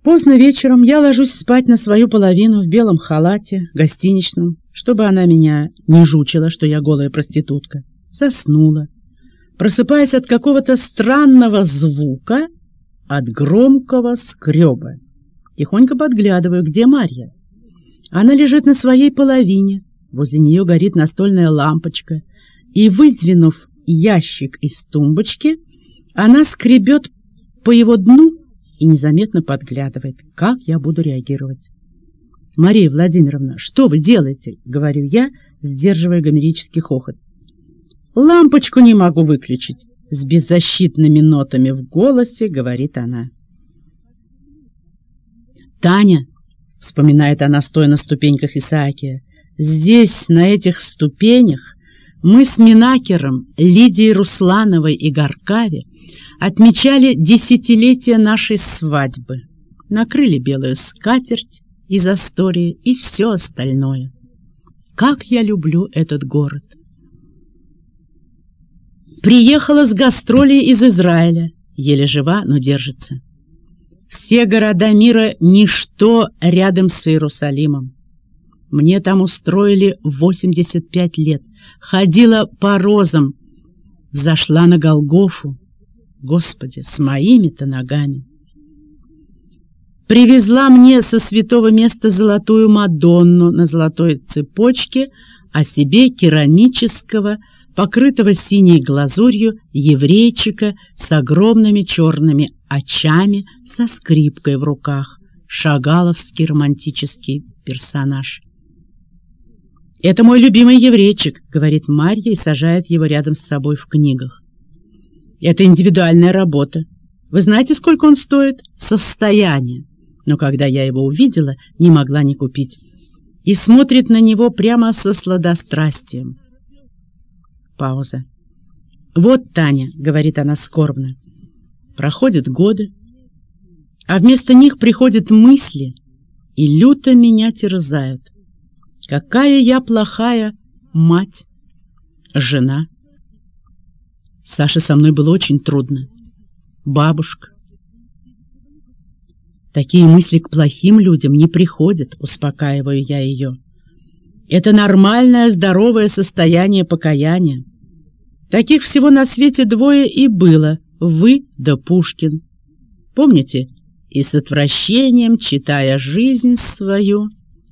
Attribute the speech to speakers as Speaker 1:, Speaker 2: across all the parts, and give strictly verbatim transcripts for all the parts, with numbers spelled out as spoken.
Speaker 1: Поздно вечером я ложусь спать на свою половину в белом халате, гостиничном, чтобы она меня не жучила, что я голая проститутка. Заснула, просыпаясь от какого-то странного звука, от громкого скреба. Тихонько подглядываю, где Марья. Она лежит на своей половине, возле нее горит настольная лампочка, и, выдвинув ящик из тумбочки, она скребет по его дну и незаметно подглядывает, как я буду реагировать. «Мария Владимировна, что вы делаете?» — говорю я, сдерживая гомерический хохот. «Лампочку не могу выключить», — с беззащитными нотами в голосе говорит она. «Таня», — вспоминает она, стоя на ступеньках Исаакия, «здесь, на этих ступенях, мы с Минакером, Лидией Руслановой и Горкаве отмечали десятилетие нашей свадьбы, накрыли белую скатерть из Астории и все остальное. Как я люблю этот город! Приехала с гастролей из Израиля, еле жива, но держится. Все города мира — ничто рядом с Иерусалимом. Мне там устроили восемьдесят пять лет, ходила по розам, взошла на Голгофу. Господи, с моими-то ногами. Привезла мне со святого места золотую Мадонну на золотой цепочке, а себе керамического, покрытого синей глазурью еврейчика с огромными черными очами, со скрипкой в руках, шагаловский романтический персонаж. «Это мой любимый еврейчик», — говорит Марья и сажает его рядом с собой в книгах. «Это индивидуальная работа. Вы знаете, сколько он стоит? Состояние. Но когда я его увидела, не могла не купить. И смотрит на него прямо со сладострастием». Пауза. «Вот, Таня», — говорит она скорбно, — «проходят годы, а вместо них приходят мысли и люто меня терзают. Какая я плохая мать, жена. Саше со мной было очень трудно. Бабушка. Такие мысли к плохим людям не приходят, успокаиваю я ее. Это нормальное, здоровое состояние покаяния. Таких всего на свете двое и было, вы да Пушкин. Помните? И с отвращением, читая жизнь свою...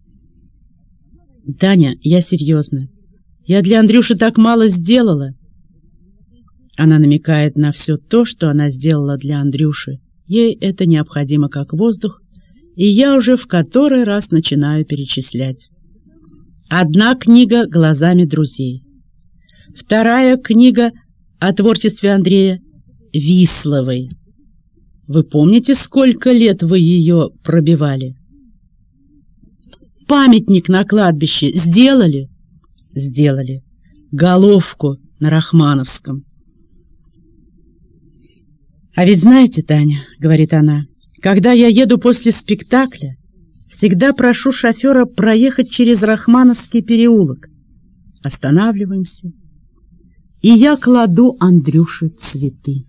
Speaker 1: Таня, я серьезно. Я для Андрюши так мало сделала. Она намекает на все то, что она сделала для Андрюши. Ей это необходимо как воздух, и я уже в который раз начинаю перечислять. Одна книга глазами друзей. Вторая книга о творчестве Андрея Висловой. Вы помните, сколько лет вы ее пробивали? Памятник на кладбище сделали? Сделали. Головку на Рахмановском. А ведь знаете, Таня, говорит она, когда я еду после спектакля, всегда прошу шофера проехать через Рахмановский переулок. Останавливаемся, и я кладу Андрюше цветы.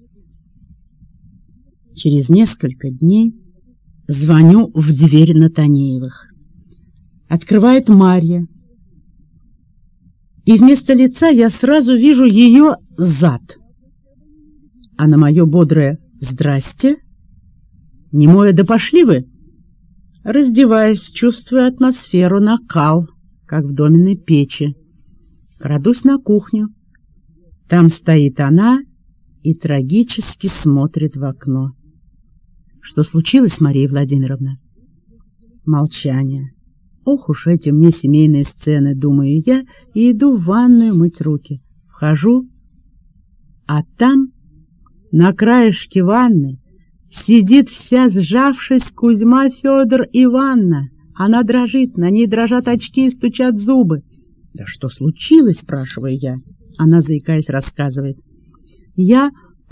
Speaker 1: Через несколько дней звоню в дверь Натанеевых. Открывает Марья. И вместо лица я сразу вижу ее зад. А на мое бодрое «Здрасте», немое «Да пошли вы», раздеваясь, чувствуя атмосферу, накал, как в доменной печи, крадусь на кухню. Там стоит она и трагически смотрит в окно. Что случилось, Мария Владимировна? Молчание. Ох уж эти мне семейные сцены, думаю я, и иду в ванную мыть руки. Вхожу, а там, на краешке ванны, сидит вся сжавшись Кузьма Федор Ивановна. Она дрожит, на ней дрожат очки и стучат зубы. «Да что случилось?» — спрашиваю я. Она, заикаясь, рассказывает. «Я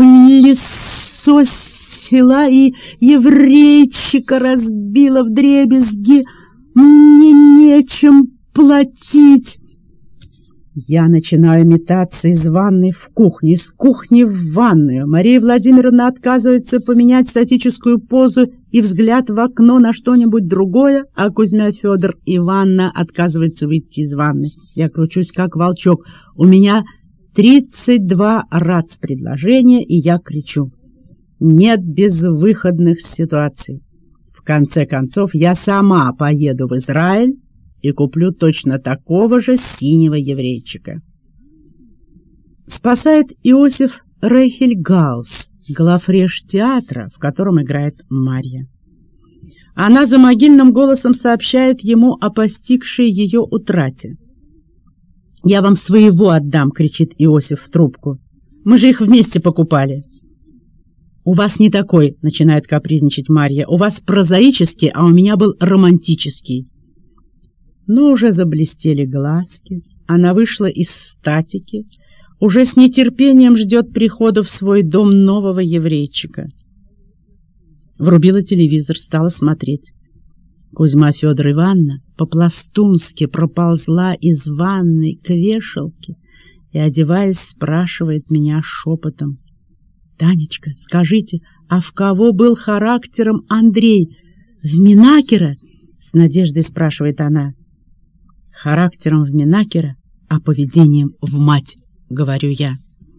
Speaker 1: пылесосила и еврейчика разбила вдребезги. Мне нечем платить». Я начинаю метаться из ванной в кухню, из кухни в ванную. Мария Владимировна отказывается поменять статическую позу и взгляд в окно на что-нибудь другое, а Кузьма Федор Ивановна отказывается выйти из ванны. Я кручусь, как волчок. У меня тридцать два рацпредложения, и я кричу. Нет безвыходных ситуаций. В конце концов, я сама поеду в Израиль и куплю точно такого же синего еврейчика. Спасает Иосиф Рейхельгаус, главреж театра, в котором играет Марья. Она за могильным голосом сообщает ему о постигшей ее утрате. «Я вам своего отдам!» — кричит Иосиф в трубку. «Мы же их вместе покупали!» «У вас не такой!» — начинает капризничать Марья. «У вас прозаический, а у меня был романтический!» Но уже заблестели глазки, она вышла из статики, уже с нетерпением ждет прихода в свой дом нового еврейчика. Врубила телевизор, стала смотреть. Кузьма Федор Ивановна по-пластунски проползла из ванной к вешалке и, одеваясь, спрашивает меня шепотом. «Танечка, скажите, а в кого был характером Андрей? В Минакера?» — с надеждой спрашивает она. «Характером в Минакера, а поведением в мать», — говорю я.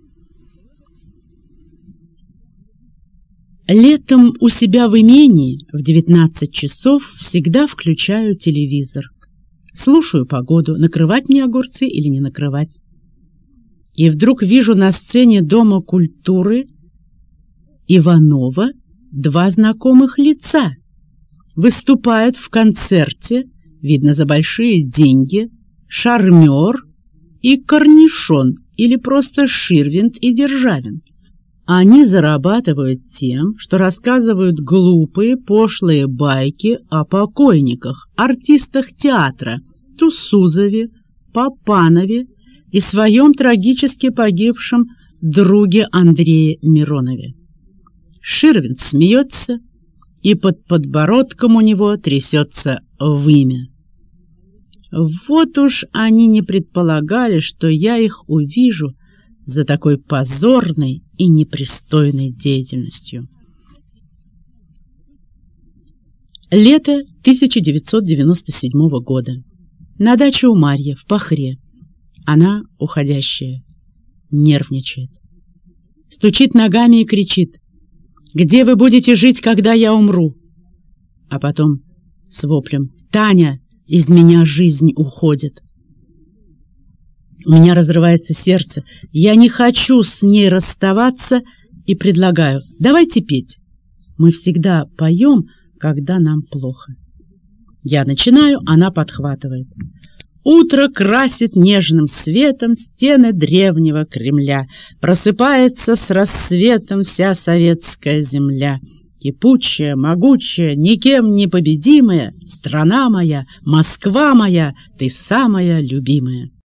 Speaker 1: Летом у себя в имении в девятнадцать часов всегда включаю телевизор. Слушаю погоду, накрывать мне огурцы или не накрывать. И вдруг вижу на сцене Дома культуры Иванова два знакомых лица. Выступают в концерте, видно, за большие деньги, Шармер и Корнишон, или просто Ширвинд и Державин. Они зарабатывают тем, что рассказывают глупые, пошлые байки о покойниках, артистах театра, Тусузове, Папанове и своем трагически погибшем друге Андрее Миронове. Ширвинд смеется, и под подбородком у него трясется вымя. Вот уж они не предполагали, что я их увижу за такой позорной и непристойной деятельностью. Лето тысяча девятьсот девяносто седьмого года. На даче у Марьи в Пахре. Она уходящая, нервничает. Стучит ногами и кричит: «Где вы будете жить, когда я умру?» А потом с воплем: «Таня, из меня жизнь уходит». У меня разрывается сердце, я не хочу с ней расставаться и предлагаю: «Давайте петь. Мы всегда поем, когда нам плохо». Я начинаю, она подхватывает. Утро красит нежным светом стены древнего Кремля. Просыпается с рассветом вся советская земля. Кипучая, могучая, никем не победимая, страна моя, Москва моя, ты самая любимая.